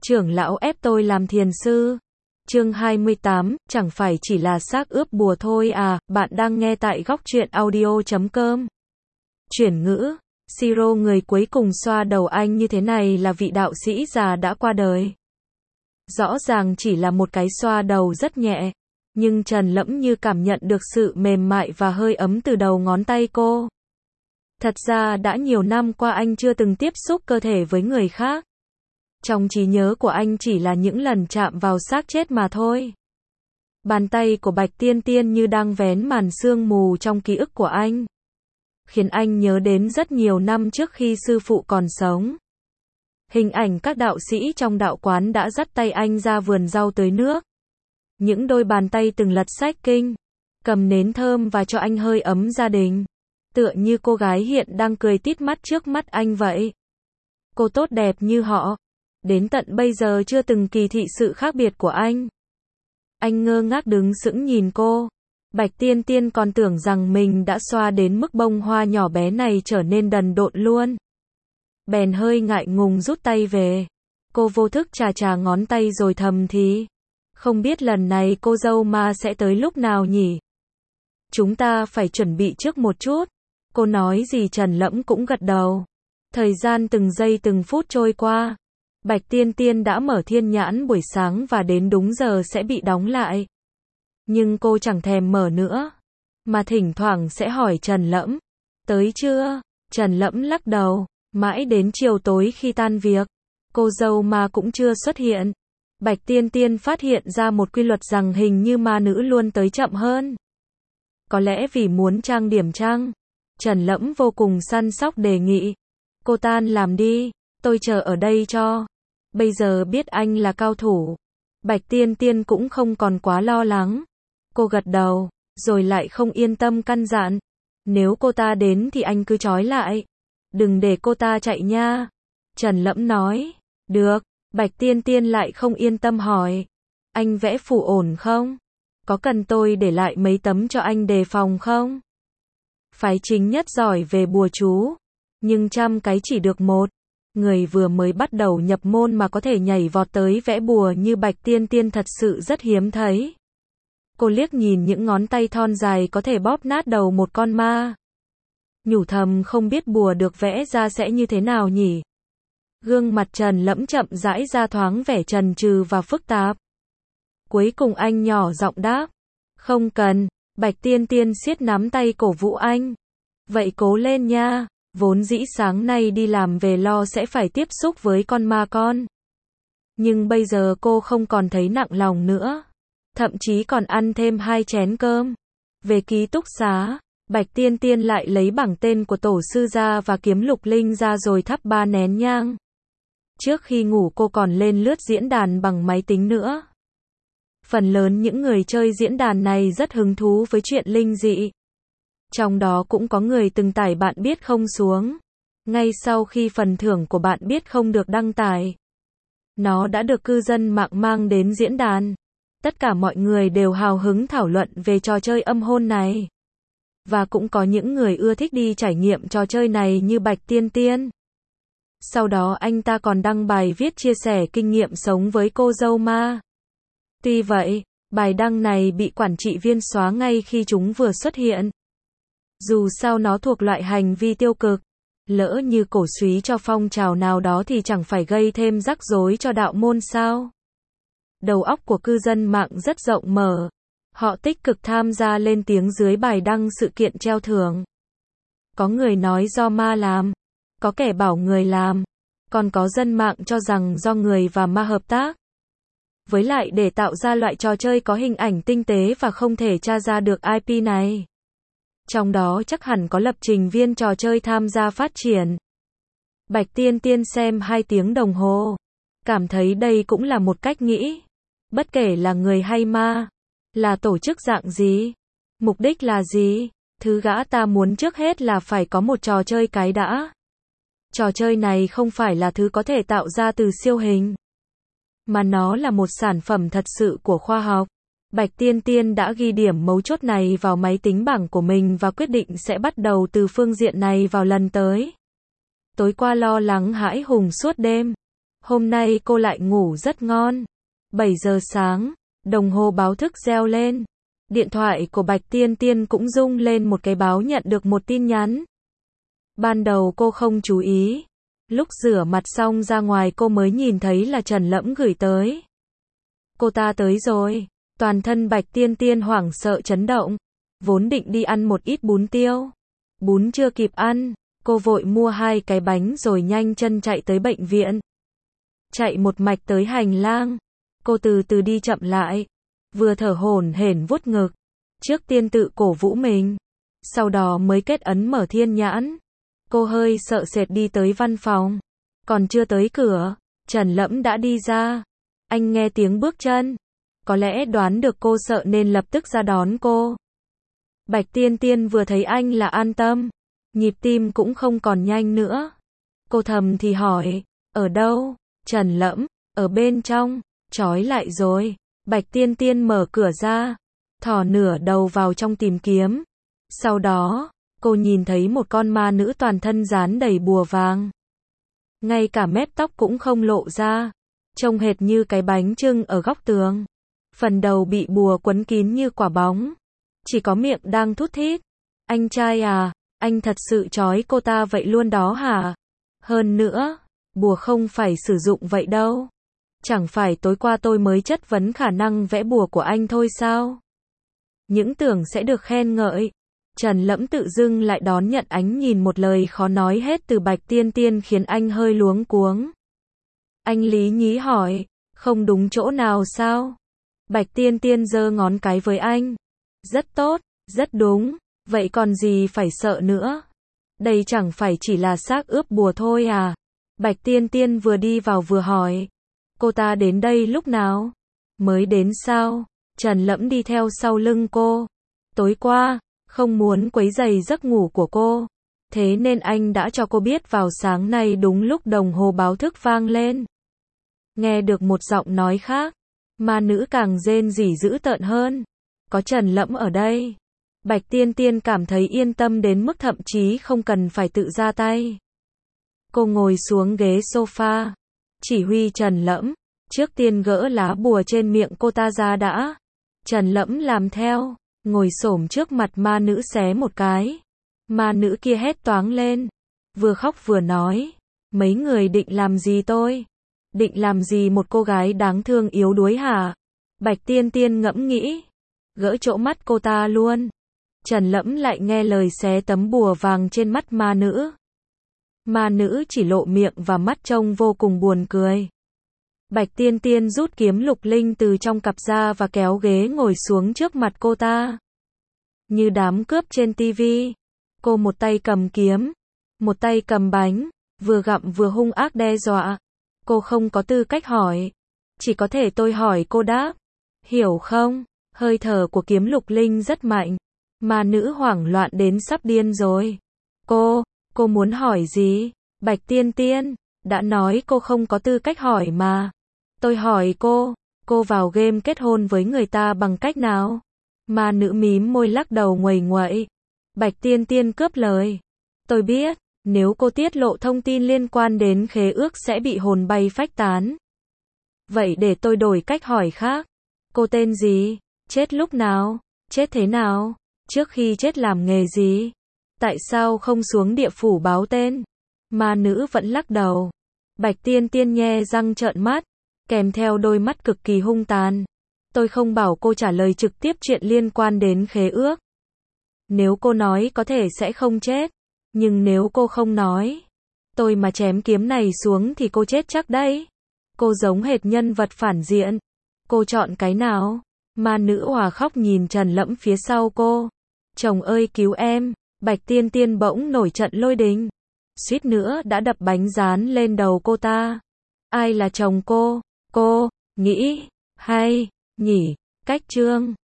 Trưởng lão ép tôi làm thiền sư. Chương 28, chẳng phải chỉ là xác ướp bùa thôi à, bạn đang nghe tại góc truyện audio.com. Chuyển ngữ, Siro người cuối cùng xoa đầu anh như thế này là vị đạo sĩ già đã qua đời. Rõ ràng chỉ là một cái xoa đầu rất nhẹ, nhưng Trần Lẫm như cảm nhận được sự mềm mại và hơi ấm từ đầu ngón tay cô. Thật ra đã nhiều năm qua anh chưa từng tiếp xúc cơ thể với người khác. Trong trí nhớ của anh chỉ là những lần chạm vào xác chết mà thôi. Bàn tay của Bạch Tiên Tiên như đang vén màn sương mù trong ký ức của anh, khiến anh nhớ đến rất nhiều năm trước khi sư phụ còn sống. Hình ảnh các đạo sĩ trong đạo quán đã dắt tay anh ra vườn rau tưới nước. Những đôi bàn tay từng lật sách kinh, cầm nến thơm và cho anh hơi ấm gia đình. Tựa như cô gái hiện đang cười tít mắt trước mắt anh vậy. Cô tốt đẹp như họ. Đến tận bây giờ chưa từng kỳ thị sự khác biệt của anh. Anh ngơ ngác đứng sững nhìn cô. Bạch Tiên Tiên còn tưởng rằng mình đã xoa đến mức bông hoa nhỏ bé này trở nên đần độn luôn. Bèn hơi ngại ngùng rút tay về. Cô vô thức chà chà ngón tay rồi thầm thì. Không biết lần này cô dâu ma sẽ tới lúc nào nhỉ? Chúng ta phải chuẩn bị trước một chút. Cô nói gì Trần Lẫm cũng gật đầu. Thời gian từng giây từng phút trôi qua. Bạch Tiên Tiên đã mở thiên nhãn buổi sáng và đến đúng giờ sẽ bị đóng lại. Nhưng cô chẳng thèm mở nữa, mà thỉnh thoảng sẽ hỏi Trần Lẫm, tới chưa? Trần Lẫm lắc đầu, mãi đến chiều tối khi tan việc, cô dâu ma cũng chưa xuất hiện. Bạch Tiên Tiên phát hiện ra một quy luật rằng hình như ma nữ luôn tới chậm hơn. Có lẽ vì muốn trang điểm chăng? Trần Lẫm vô cùng săn sóc đề nghị, cô tan làm đi, tôi chờ ở đây cho. Bây giờ biết anh là cao thủ, Bạch Tiên Tiên cũng không còn quá lo lắng. Cô gật đầu, rồi lại không yên tâm căn dặn. Nếu cô ta đến thì anh cứ trói lại. Đừng để cô ta chạy nha. Trần Lẫm nói, được. Bạch Tiên Tiên lại không yên tâm hỏi. Anh vẽ phù ổn không? Có cần tôi để lại mấy tấm cho anh đề phòng không? Phái chính nhất giỏi về bùa chú, nhưng 100 cái chỉ được một. Người vừa mới bắt đầu nhập môn mà có thể nhảy vọt tới vẽ bùa như Bạch Tiên Tiên thật sự rất hiếm thấy. Cô liếc nhìn những ngón tay thon dài có thể bóp nát đầu một con ma. Nhủ thầm không biết bùa được vẽ ra sẽ như thế nào nhỉ? Gương mặt Trần Lẫm chậm rãi ra thoáng vẻ chần chừ và phức tạp. Cuối cùng anh nhỏ giọng đáp. Không cần. Bạch Tiên Tiên siết nắm tay cổ vũ anh. Vậy cố lên nha. Vốn dĩ sáng nay đi làm về lo sẽ phải tiếp xúc với con ma con. Nhưng bây giờ cô không còn thấy nặng lòng nữa. Thậm chí còn ăn thêm 2 chén cơm. Về ký túc xá, Bạch Tiên Tiên lại lấy bảng tên của tổ sư ra và kiếm lục linh ra rồi thắp 3 nén nhang. Trước khi ngủ cô còn lên lướt diễn đàn bằng máy tính nữa. Phần lớn những người chơi diễn đàn này rất hứng thú với chuyện linh dị. Trong đó cũng có người từng tải bạn biết không xuống. Ngay sau khi phần thưởng của bạn biết không được đăng tải, nó đã được cư dân mạng mang đến diễn đàn. Tất cả mọi người đều hào hứng thảo luận về trò chơi âm hôn này. Và cũng có những người ưa thích đi trải nghiệm trò chơi này như Bạch Tiên Tiên. Sau đó anh ta còn đăng bài viết chia sẻ kinh nghiệm sống với cô dâu ma. Tuy vậy, bài đăng này bị quản trị viên xóa ngay khi chúng vừa xuất hiện. Dù sao nó thuộc loại hành vi tiêu cực. Lỡ như cổ súy cho phong trào nào đó thì chẳng phải gây thêm rắc rối cho đạo môn sao? Đầu óc của cư dân mạng rất rộng mở. Họ tích cực tham gia lên tiếng dưới bài đăng sự kiện treo thưởng. Có người nói do ma làm, có kẻ bảo người làm, còn có dân mạng cho rằng do người và ma hợp tác. Với lại để tạo ra loại trò chơi có hình ảnh tinh tế và không thể tra ra được IP này. Trong đó chắc hẳn có lập trình viên trò chơi tham gia phát triển. Bạch Tiên Tiên xem 2 tiếng đồng hồ. Cảm thấy đây cũng là một cách nghĩ. Bất kể là người hay ma, là tổ chức dạng gì, mục đích là gì, thứ gã ta muốn trước hết là phải có một trò chơi cái đã. Trò chơi này không phải là thứ có thể tạo ra từ siêu hình, mà nó là một sản phẩm thật sự của khoa học. Bạch Tiên Tiên đã ghi điểm mấu chốt này vào máy tính bảng của mình và quyết định sẽ bắt đầu từ phương diện này vào lần tới. Tối qua lo lắng hãi hùng suốt đêm. Hôm nay cô lại ngủ rất ngon. 7 giờ sáng, đồng hồ báo thức reo lên. Điện thoại của Bạch Tiên Tiên cũng rung lên một cái báo nhận được một tin nhắn. Ban đầu cô không chú ý. Lúc rửa mặt xong ra ngoài cô mới nhìn thấy là Trần Lẫm gửi tới. Cô ta tới rồi. Toàn thân Bạch Tiên Tiên hoảng sợ chấn động. Vốn định đi ăn một ít bún tiêu. Bún chưa kịp ăn, cô vội mua 2 cái bánh rồi nhanh chân chạy tới bệnh viện. Chạy một mạch tới hành lang. Cô từ từ đi chậm lại. Vừa thở hổn hển vuốt ngực. Trước tiên tự cổ vũ mình. Sau đó mới kết ấn mở thiên nhãn. Cô hơi sợ sệt đi tới văn phòng. Còn chưa tới cửa, Trần Lẫm đã đi ra. Anh nghe tiếng bước chân. Có lẽ đoán được cô sợ nên lập tức ra đón cô. Bạch Tiên Tiên vừa thấy anh là an tâm. Nhịp tim cũng không còn nhanh nữa. Cô thầm thì hỏi, ở đâu? Trần Lẫm, ở bên trong, trói lại rồi. Bạch Tiên Tiên mở cửa ra, thò nửa đầu vào trong tìm kiếm. Sau đó, cô nhìn thấy một con ma nữ toàn thân dán đầy bùa vàng. Ngay cả mép tóc cũng không lộ ra, trông hệt như cái bánh chưng ở góc tường. Phần đầu bị bùa quấn kín như quả bóng. Chỉ có miệng đang thút thít. Anh trai à, anh thật sự trói cô ta vậy luôn đó hả? Hơn nữa, bùa không phải sử dụng vậy đâu. Chẳng phải tối qua tôi mới chất vấn khả năng vẽ bùa của anh thôi sao? Những tưởng sẽ được khen ngợi. Trần Lẫm tự dưng lại đón nhận ánh nhìn một lời khó nói hết từ Bạch Tiên Tiên khiến anh hơi luống cuống. Anh lý nhí hỏi, không đúng chỗ nào sao? Bạch Tiên Tiên giơ ngón cái với anh. Rất tốt, rất đúng, vậy còn gì phải sợ nữa? Đây chẳng phải chỉ là xác ướp bùa thôi à? Bạch Tiên Tiên vừa đi vào vừa hỏi. Cô ta đến đây lúc nào? Mới đến sao? Trần Lẫm đi theo sau lưng cô. Tối qua, không muốn quấy rầy giấc ngủ của cô. Thế nên anh đã cho cô biết vào sáng nay đúng lúc đồng hồ báo thức vang lên. Nghe được một giọng nói khác. Ma nữ càng rên rỉ dữ tợn hơn. Có Trần Lẫm ở đây. Bạch Tiên Tiên cảm thấy yên tâm đến mức thậm chí không cần phải tự ra tay. Cô ngồi xuống ghế sofa. Chỉ huy Trần Lẫm. Trước tiên gỡ lá bùa trên miệng cô ta ra đã. Trần Lẫm làm theo. Ngồi xổm trước mặt ma nữ xé một cái. Ma nữ kia hét toáng lên. Vừa khóc vừa nói. Mấy người định làm gì tôi? Định làm gì một cô gái đáng thương yếu đuối hả? Bạch Tiên Tiên ngẫm nghĩ. Gỡ chỗ mắt cô ta luôn. Trần Lẫm lại nghe lời xé tấm bùa vàng trên mắt ma nữ. Ma nữ chỉ lộ miệng và mắt trông vô cùng buồn cười. Bạch Tiên Tiên rút kiếm lục linh từ trong cặp ra và kéo ghế ngồi xuống trước mặt cô ta. Như đám cướp trên tivi. Cô một tay cầm kiếm, một tay cầm bánh, vừa gặm vừa hung ác đe dọa. Cô không có tư cách hỏi. Chỉ có thể tôi hỏi cô đáp. Hiểu không? Hơi thở của kiếm lục linh rất mạnh. Ma nữ hoảng loạn đến sắp điên rồi. Cô muốn hỏi gì? Bạch Tiên Tiên, đã nói cô không có tư cách hỏi mà. Tôi hỏi cô vào game kết hôn với người ta bằng cách nào? Ma nữ mím môi lắc đầu nguầy nguậy. Bạch Tiên Tiên cướp lời. Tôi biết, nếu cô tiết lộ thông tin liên quan đến khế ước sẽ bị hồn bay phách tán. Vậy để tôi đổi cách hỏi khác. Cô tên gì? Chết lúc nào? Chết thế nào? Trước khi chết làm nghề gì? Tại sao không xuống địa phủ báo tên? Ma nữ vẫn lắc đầu. Bạch Tiên Tiên nhe răng trợn mắt, kèm theo đôi mắt cực kỳ hung tàn. Tôi không bảo cô trả lời trực tiếp chuyện liên quan đến khế ước. Nếu cô nói có thể sẽ không chết. Nhưng nếu cô không nói, tôi mà chém kiếm này xuống thì cô chết chắc đấy. Cô giống hệt nhân vật phản diện. Cô chọn cái nào? Ma nữ òa khóc nhìn Trần Lẫm phía sau cô. Chồng ơi cứu em. Bạch Tiên Tiên bỗng nổi trận lôi đình. Suýt nữa đã đập bánh rán lên đầu cô ta. Ai là chồng cô? Cô nghĩ hay nhỉ? Cách chương